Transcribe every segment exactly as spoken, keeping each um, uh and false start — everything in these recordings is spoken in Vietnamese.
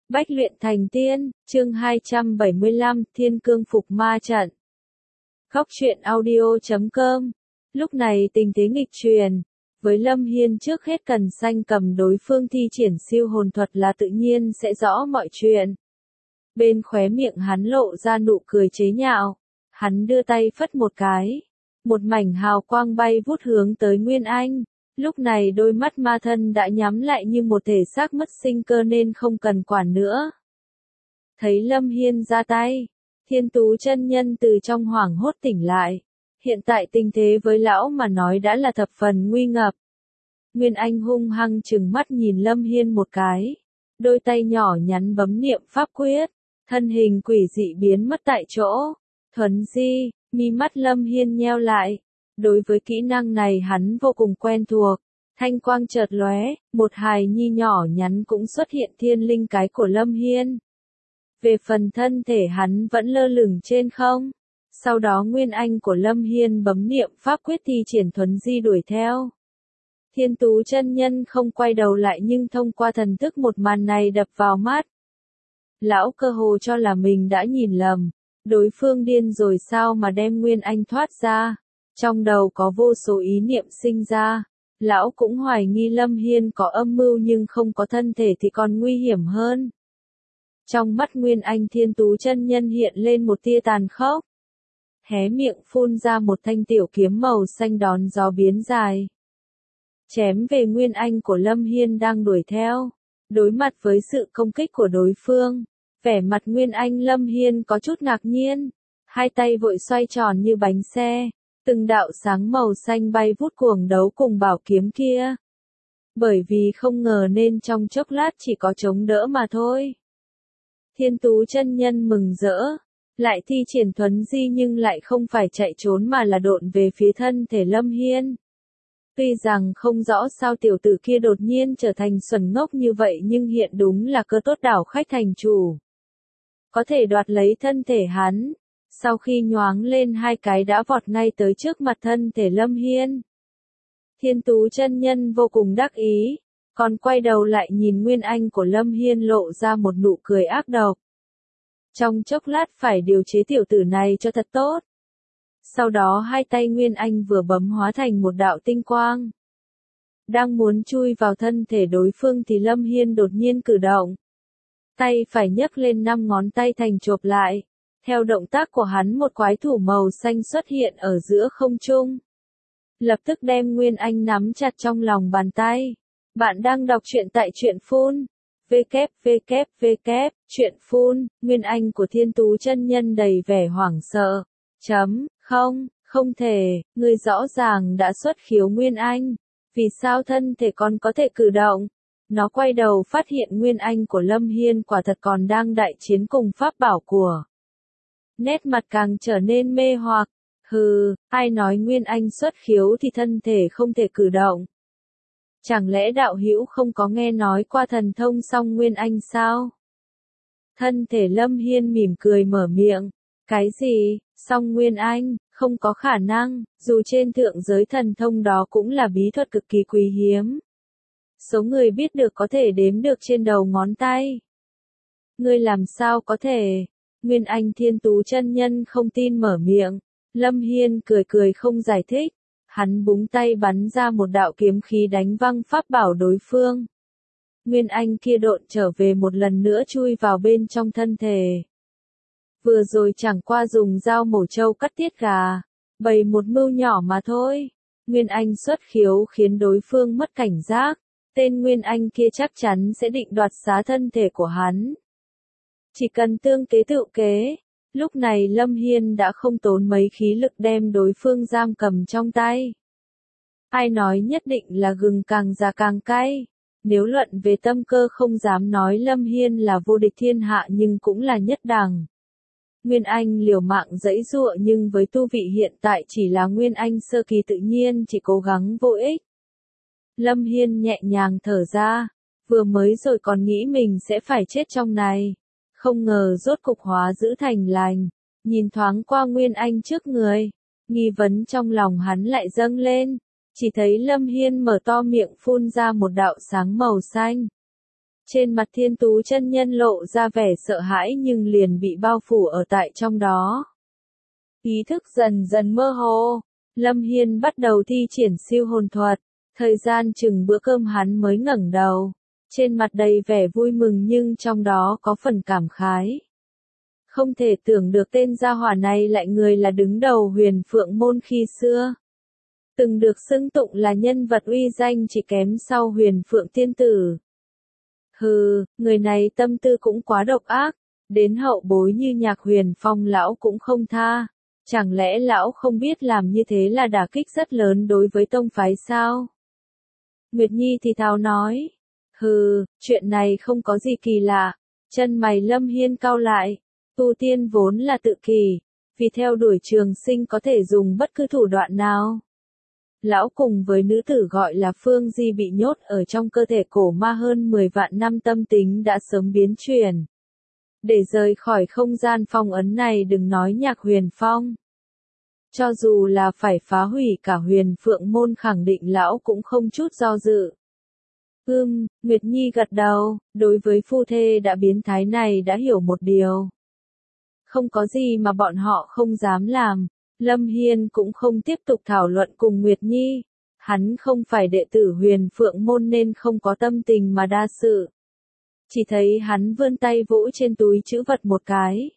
Bách luyện thành tiên, chương hai trăm bảy mươi lăm, Thiên Cương Phục Ma Trận. Góc truyện audio chấm com. Lúc này tình thế nghịch truyền, với Lâm Hiên trước hết cần sanh cầm đối phương thi triển siêu hồn thuật là tự nhiên sẽ rõ mọi chuyện. Bên khóe miệng hắn lộ ra nụ cười chế nhạo, hắn đưa tay phất một cái, một mảnh hào quang bay vút hướng tới Nguyên Anh. Lúc này đôi mắt ma thân đã nhắm lại như một thể xác mất sinh cơ nên không cần quản nữa. Thấy Lâm Hiên ra tay, Thiên Tú chân nhân từ trong hoảng hốt tỉnh lại. Hiện tại tình thế với lão mà nói đã là thập phần nguy ngập. Nguyên Anh hung hăng trừng mắt nhìn Lâm Hiên một cái. Đôi tay nhỏ nhắn bấm niệm pháp quyết. Thân hình quỷ dị biến mất tại chỗ. Thuấn di, mi mắt Lâm Hiên nheo lại. Đối với kỹ năng này hắn vô cùng quen thuộc. Thanh quang chợt lóe, một hài nhi nhỏ nhắn cũng xuất hiện thiên linh cái của Lâm Hiên. Về phần thân thể hắn vẫn lơ lửng trên không. Sau đó Nguyên Anh của Lâm Hiên bấm niệm pháp quyết thi triển thuấn di đuổi theo. Thiên Tú chân nhân không quay đầu lại nhưng thông qua thần thức một màn này đập vào mắt. Lão cơ hồ cho là mình đã nhìn lầm. Đối phương điên rồi sao mà đem Nguyên Anh thoát ra. Trong đầu có vô số ý niệm sinh ra. Lão cũng hoài nghi Lâm Hiên có âm mưu nhưng không có thân thể thì còn nguy hiểm hơn. Trong mắt Nguyên Anh Thiên Tú chân nhân hiện lên một tia tàn khốc. Hé miệng phun ra một thanh tiểu kiếm màu xanh đón gió biến dài. Chém về Nguyên Anh của Lâm Hiên đang đuổi theo. Đối mặt với sự công kích của đối phương, vẻ mặt Nguyên Anh Lâm Hiên có chút ngạc nhiên. Hai tay vội xoay tròn như bánh xe. Từng đạo sáng màu xanh bay vút cuồng đấu cùng bảo kiếm kia. Bởi vì không ngờ nên trong chốc lát chỉ có chống đỡ mà thôi. Thiên Tú chân nhân mừng rỡ. Lại thi triển thuấn di nhưng lại không phải chạy trốn mà là độn về phía thân thể Lâm Hiên. Tuy rằng không rõ sao tiểu tử kia đột nhiên trở thành xuẩn ngốc như vậy nhưng hiện đúng là cơ tốt đảo khách thành chủ. Có thể đoạt lấy thân thể hắn. Sau khi nhoáng lên hai cái đã vọt ngay tới trước mặt thân thể Lâm Hiên. Thiên Tú chân nhân vô cùng đắc ý, còn quay đầu lại nhìn Nguyên Anh của Lâm Hiên lộ ra một nụ cười ác độc. Trong chốc lát phải điều chế tiểu tử này cho thật tốt. Sau đó hai tay Nguyên Anh vừa bấm hóa thành một đạo tinh quang. Đang muốn chui vào thân thể đối phương thì Lâm Hiên đột nhiên cử động. Tay phải nhấc lên năm ngón tay thành chộp lại. Theo động tác của hắn một quái thủ màu xanh xuất hiện ở giữa không trung. Lập tức đem Nguyên Anh nắm chặt trong lòng bàn tay. Bạn đang đọc truyện tại truyện phun. www, truyện phun, Nguyên Anh của Thiên Tú chân nhân đầy vẻ hoảng sợ. Chấm, không, không thể, người rõ ràng đã xuất khiếu Nguyên Anh. Vì sao thân thể còn có thể cử động? Nó quay đầu phát hiện Nguyên Anh của Lâm Hiên quả thật còn đang đại chiến cùng pháp bảo của. Nét mặt càng trở nên mê hoặc. Hừ, ai nói Nguyên Anh xuất khiếu thì thân thể không thể cử động. Chẳng lẽ đạo hữu không có nghe nói qua thần thông song Nguyên Anh sao? Thân thể Lâm Hiên mỉm cười mở miệng. Cái gì, song Nguyên Anh, không có khả năng, dù trên thượng giới thần thông đó cũng là bí thuật cực kỳ quý hiếm. Số người biết được có thể đếm được trên đầu ngón tay. Ngươi làm sao có thể? Nguyên Anh Thiên Tú chân nhân không tin mở miệng. Lâm Hiên cười cười không giải thích. Hắn búng tay bắn ra một đạo kiếm khí đánh văng pháp bảo đối phương. Nguyên Anh kia độn trở về một lần nữa chui vào bên trong thân thể. Vừa rồi chẳng qua dùng dao mổ trâu cắt tiết gà. Bày một mưu nhỏ mà thôi. Nguyên Anh xuất khiếu khiến đối phương mất cảnh giác. Tên Nguyên Anh kia chắc chắn sẽ định đoạt xá thân thể của hắn. Chỉ cần tương kế tự kế. Lúc này Lâm Hiên đã không tốn mấy khí lực đem đối phương giam cầm trong tay. Ai nói nhất định là gừng càng già càng cay. Nếu luận về tâm cơ không dám nói Lâm Hiên là vô địch thiên hạ nhưng cũng là nhất đẳng. Nguyên Anh liều mạng giãy giụa nhưng với tu vị hiện tại chỉ là Nguyên Anh sơ kỳ tự nhiên chỉ cố gắng vô ích. Lâm Hiên nhẹ nhàng thở ra. Vừa mới rồi còn nghĩ mình sẽ phải chết trong này. Không ngờ rốt cục hóa giữ thành lành. Nhìn thoáng qua Nguyên Anh trước người. Nghi vấn trong lòng hắn lại dâng lên. Chỉ thấy Lâm Hiên mở to miệng phun ra một đạo sáng màu xanh. Trên mặt Thiên Tú chân nhân lộ ra vẻ sợ hãi nhưng liền bị bao phủ ở tại trong đó. Ý thức dần dần mơ hồ, Lâm Hiên bắt đầu thi triển siêu hồn thuật, thời gian chừng bữa cơm hắn mới ngẩng đầu, trên mặt đầy vẻ vui mừng nhưng trong đó có phần cảm khái. Không thể tưởng được tên gia hỏa này lại người là đứng đầu Huyền Phượng môn khi xưa. Từng được xưng tụng là nhân vật uy danh chỉ kém sau Huyền Phượng tiên tử. Hừ, người này tâm tư cũng quá độc ác, đến hậu bối như Nhạc Huyền Phong lão cũng không tha. Chẳng lẽ lão không biết làm như thế là đả kích rất lớn đối với tông phái sao? Nguyệt Nhi thì thào nói. Hừ, chuyện này không có gì kỳ lạ. Chân mày Lâm Hiên cau lại. Tu tiên vốn là tự kỷ, vì theo đuổi trường sinh có thể dùng bất cứ thủ đoạn nào. Lão cùng với nữ tử gọi là Phương Di bị nhốt ở trong cơ thể cổ ma hơn mười vạn năm tâm tính đã sớm biến chuyển. Để rời khỏi không gian phong ấn này đừng nói Nhạc Huyền Phong. Cho dù là phải phá hủy cả Huyền Phượng môn khẳng định lão cũng không chút do dự. Ưm, Nguyệt Nhi gật đầu, đối với phu thê đã biến thái này đã hiểu một điều. Không có gì mà bọn họ không dám làm. Lâm Hiên cũng không tiếp tục thảo luận cùng Nguyệt Nhi. Hắn không phải đệ tử Huyền Phượng môn nên không có tâm tình mà đa sự. Chỉ thấy hắn vươn tay vỗ trên túi trữ vật một cái.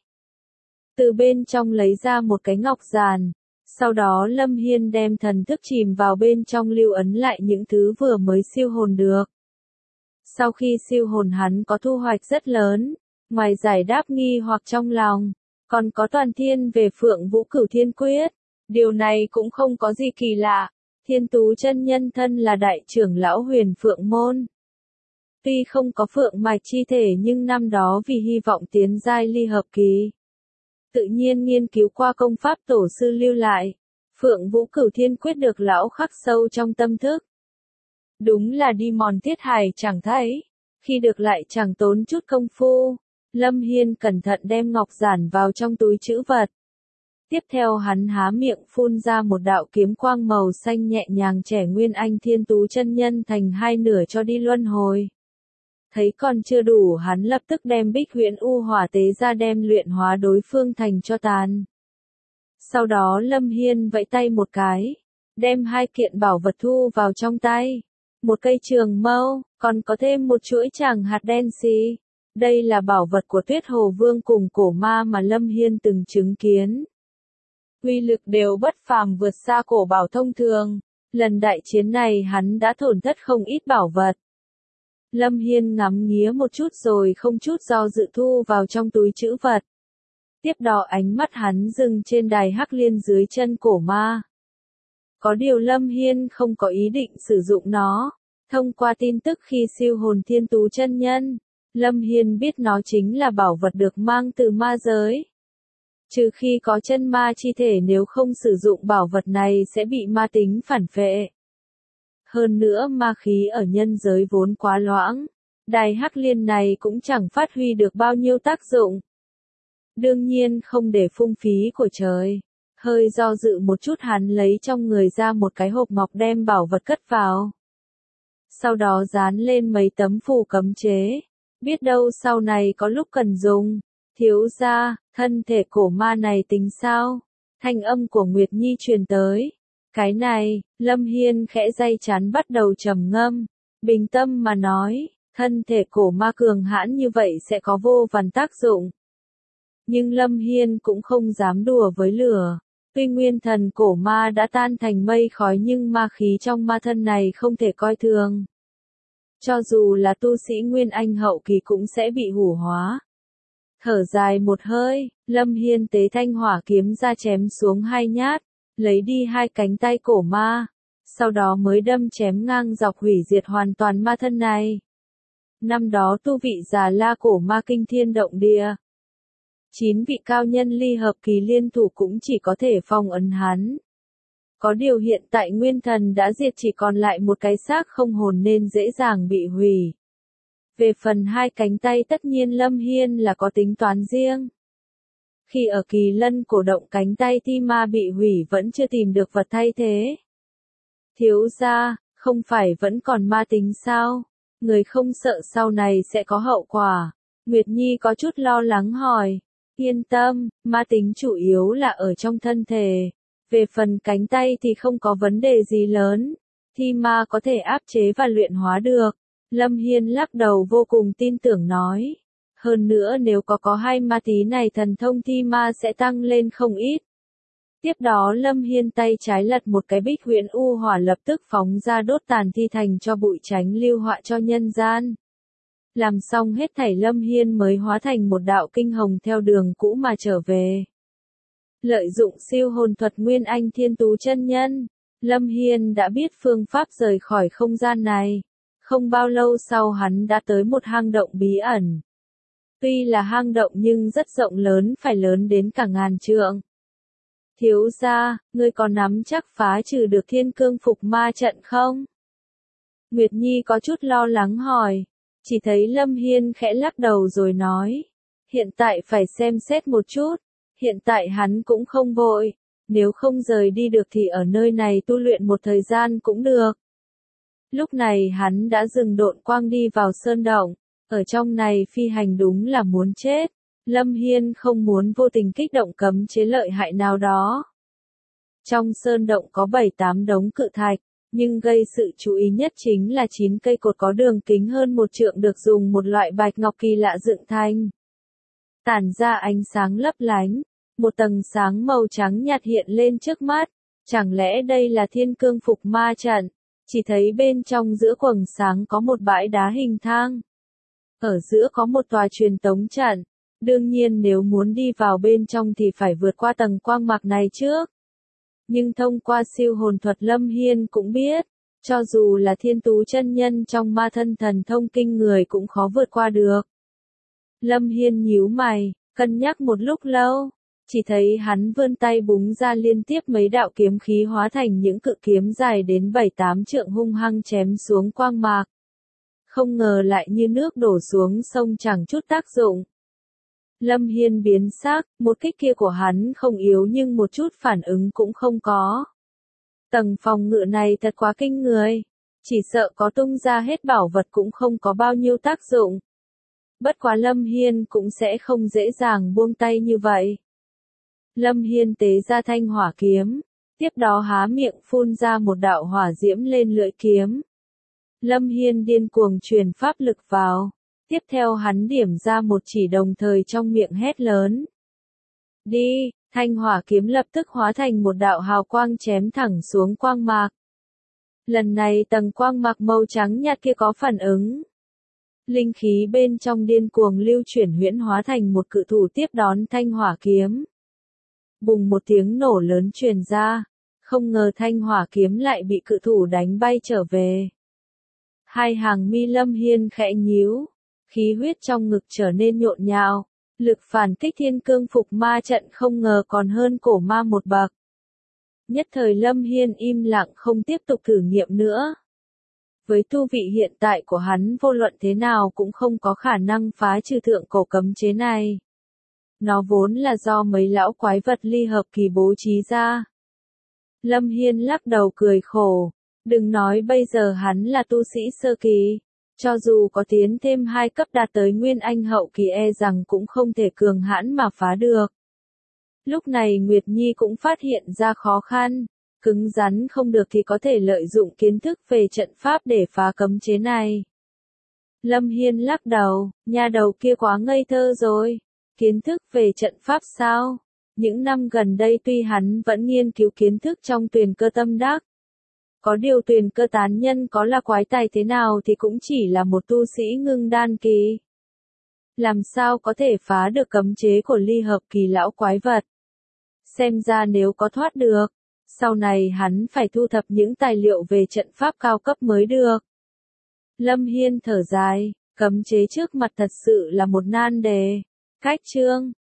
Từ bên trong lấy ra một cái ngọc giàn. Sau đó Lâm Hiên đem thần thức chìm vào bên trong lưu ấn lại những thứ vừa mới siêu hồn được. Sau khi siêu hồn hắn có thu hoạch rất lớn. Ngoài giải đáp nghi hoặc trong lòng, còn có toàn thiên về Phượng Vũ Cửu Thiên Quyết. Điều này cũng không có gì kỳ lạ. Thiên Tú chân nhân thân là đại trưởng lão Huyền Phượng môn. Tuy không có phượng mạch chi thể nhưng năm đó vì hy vọng tiến giai ly hợp kỳ. Tự nhiên nghiên cứu qua công pháp tổ sư lưu lại. Phượng Vũ Cửu Thiên Quyết được lão khắc sâu trong tâm thức. Đúng là đi mòn thiết hải chẳng thấy. Khi được lại chẳng tốn chút công phu. Lâm Hiên cẩn thận đem ngọc giản vào trong túi trữ vật. Tiếp theo hắn há miệng phun ra một đạo kiếm quang màu xanh nhẹ nhàng trẻ Nguyên Anh Thiên Tú chân nhân thành hai nửa cho đi luân hồi. Thấy còn chưa đủ hắn lập tức đem Bích Huyễn U Hỏa tế ra đem luyện hóa đối phương thành cho tàn. Sau đó Lâm Hiên vẫy tay một cái, đem hai kiện bảo vật thu vào trong tay. Một cây trường mâu, còn có thêm một chuỗi tràng hạt đen xì. Đây là bảo vật của Tuyết Hồ Vương cùng cổ ma mà Lâm Hiên từng chứng kiến. Uy lực đều bất phàm vượt xa cổ bảo thông thường. Lần đại chiến này hắn đã tổn thất không ít bảo vật. Lâm Hiên ngắm nghía một chút rồi không chút do dự thu vào trong túi trữ vật. Tiếp đó ánh mắt hắn dừng trên đài hắc liên dưới chân cổ ma. Có điều Lâm Hiên không có ý định sử dụng nó. Thông qua tin tức khi siêu hồn Thiên Tú chân nhân, Lâm Hiên biết nó chính là bảo vật được mang từ ma giới. Trừ khi có chân ma chi thể nếu không sử dụng bảo vật này sẽ bị ma tính phản phệ. Hơn nữa ma khí ở nhân giới vốn quá loãng. Đài hắc liên này cũng chẳng phát huy được bao nhiêu tác dụng. Đương nhiên không để phung phí của trời. Hơi do dự một chút hắn lấy trong người ra một cái hộp ngọc đem bảo vật cất vào. Sau đó dán lên mấy tấm phù cấm chế. Biết đâu sau này có lúc cần dùng. Thiếu gia, thân thể cổ ma này tính sao? Thanh âm của Nguyệt Nhi truyền tới. Cái này, Lâm Hiên khẽ day chán bắt đầu trầm ngâm. Bình tâm mà nói, thân thể cổ ma cường hãn như vậy sẽ có vô vàn tác dụng. Nhưng Lâm Hiên cũng không dám đùa với lửa. Tuy nguyên thần cổ ma đã tan thành mây khói nhưng ma khí trong ma thân này không thể coi thường. Cho dù là tu sĩ Nguyên Anh hậu kỳ cũng sẽ bị hủ hóa. Thở dài một hơi, Lâm Hiên tế thanh hỏa kiếm ra chém xuống hai nhát, lấy đi hai cánh tay cổ ma, sau đó mới đâm chém ngang dọc hủy diệt hoàn toàn ma thân này. Năm đó tu vị già la cổ ma kinh thiên động địa. Chín vị cao nhân ly hợp kỳ liên thủ cũng chỉ có thể phong ấn hắn. Có điều hiện tại nguyên thần đã diệt chỉ còn lại một cái xác không hồn nên dễ dàng bị hủy. Về phần hai cánh tay tất nhiên Lâm Hiên là có tính toán riêng. Khi ở Kỳ Lân cổ động cánh tay Ti Ma bị hủy vẫn chưa tìm được vật thay thế. Thiếu gia, không phải vẫn còn ma tính sao? Người không sợ sau này sẽ có hậu quả. Nguyệt Nhi có chút lo lắng hỏi. Yên tâm, ma tính chủ yếu là ở trong thân thể. Về phần cánh tay thì không có vấn đề gì lớn. Thi ma có thể áp chế và luyện hóa được. Lâm Hiên lắc đầu vô cùng tin tưởng nói. Hơn nữa nếu có có hai ma tí này thần thông thi ma sẽ tăng lên không ít. Tiếp đó Lâm Hiên tay trái lật một cái bích huyễn u hỏa lập tức phóng ra đốt tàn thi thành cho bụi tránh lưu họa cho nhân gian. Làm xong hết thảy Lâm Hiên mới hóa thành một đạo kinh hồng theo đường cũ mà trở về. Lợi dụng siêu hồn thuật Nguyên Anh Thiên Tú chân nhân, Lâm Hiên đã biết phương pháp rời khỏi không gian này. Không bao lâu sau hắn đã tới một hang động bí ẩn. Tuy là hang động nhưng rất rộng lớn, phải lớn đến cả ngàn trượng. Thiếu gia, ngươi có nắm chắc phá trừ được Thiên Cương Phục Ma trận không? Nguyệt Nhi có chút lo lắng hỏi. Chỉ thấy Lâm Hiên khẽ lắc đầu rồi nói. Hiện tại phải xem xét một chút. Hiện tại hắn cũng không vội. Nếu không rời đi được thì ở nơi này tu luyện một thời gian cũng được. Lúc này hắn đã dừng độn quang đi vào sơn động. Ở trong này phi hành đúng là muốn chết. Lâm Hiên không muốn vô tình kích động cấm chế lợi hại nào đó. Trong sơn động có bảy tám đống cự thạch, nhưng gây sự chú ý nhất chính là chín cây cột có đường kính hơn một trượng được dùng một loại bạch ngọc kỳ lạ dựng thành. Tản ra ánh sáng lấp lánh, một tầng sáng màu trắng nhạt hiện lên trước mắt. Chẳng lẽ đây là Thiên Cương Phục Ma trận? Chỉ thấy bên trong giữa quầng sáng có một bãi đá hình thang. Ở giữa có một tòa truyền tống trận. Đương nhiên nếu muốn đi vào bên trong thì phải vượt qua tầng quang mạc này trước. Nhưng thông qua siêu hồn thuật Lâm Hiên cũng biết, cho dù là Thiên Tú chân nhân trong ma thân thần thông kinh người cũng khó vượt qua được. Lâm Hiên nhíu mày, cân nhắc một lúc lâu, chỉ thấy hắn vươn tay búng ra liên tiếp mấy đạo kiếm khí hóa thành những cự kiếm dài đến bảy tám trượng hung hăng chém xuống quang mạc. Không ngờ lại như nước đổ xuống sông chẳng chút tác dụng. Lâm Hiên biến sắc, một kích kia của hắn không yếu nhưng một chút phản ứng cũng không có. Tầng phòng ngự này thật quá kinh người, chỉ sợ có tung ra hết bảo vật cũng không có bao nhiêu tác dụng. Bất quá Lâm Hiên cũng sẽ không dễ dàng buông tay như vậy. Lâm Hiên tế ra thanh hỏa kiếm, tiếp đó há miệng phun ra một đạo hỏa diễm lên lưỡi kiếm. Lâm Hiên điên cuồng truyền pháp lực vào. Tiếp theo hắn điểm ra một chỉ đồng thời trong miệng hét lớn. Đi, thanh hỏa kiếm lập tức hóa thành một đạo hào quang chém thẳng xuống quang mạc. Lần này tầng quang mạc màu trắng nhạt kia có phản ứng. Linh khí bên trong điên cuồng lưu chuyển huyễn hóa thành một cự thủ tiếp đón thanh hỏa kiếm. Bùng một tiếng nổ lớn truyền ra, không ngờ thanh hỏa kiếm lại bị cự thủ đánh bay trở về. Hai hàng mi Lâm Hiên khẽ nhíu. Khí huyết trong ngực trở nên nhộn nhạo, lực phản kích Thiên Cương Phục Ma trận không ngờ còn hơn cổ ma một bậc. Nhất thời Lâm Hiên im lặng không tiếp tục thử nghiệm nữa. Với tu vị hiện tại của hắn vô luận thế nào cũng không có khả năng phá trừ thượng cổ cấm chế này. Nó vốn là do mấy lão quái vật ly hợp kỳ bố trí ra. Lâm Hiên lắc đầu cười khổ, đừng nói bây giờ hắn là tu sĩ sơ kỳ. Cho dù có tiến thêm hai cấp đạt tới Nguyên Anh hậu kỳ e rằng cũng không thể cường hãn mà phá được. Lúc này Nguyệt Nhi cũng phát hiện ra khó khăn, cứng rắn không được thì có thể lợi dụng kiến thức về trận pháp để phá cấm chế này. Lâm Hiên lắc đầu, nhà đầu kia quá ngây thơ rồi, kiến thức về trận pháp sao? Những năm gần đây tuy hắn vẫn nghiên cứu kiến thức trong Tuyền Cơ Tâm Đắc. Có điều Tuyền Cơ tán nhân có là quái tài thế nào thì cũng chỉ là một tu sĩ ngưng đan kỳ. Làm sao có thể phá được cấm chế của ly hợp kỳ lão quái vật? Xem ra nếu có thoát được, sau này hắn phải thu thập những tài liệu về trận pháp cao cấp mới được. Lâm Hiên thở dài, cấm chế trước mặt thật sự là một nan đề. Cách chương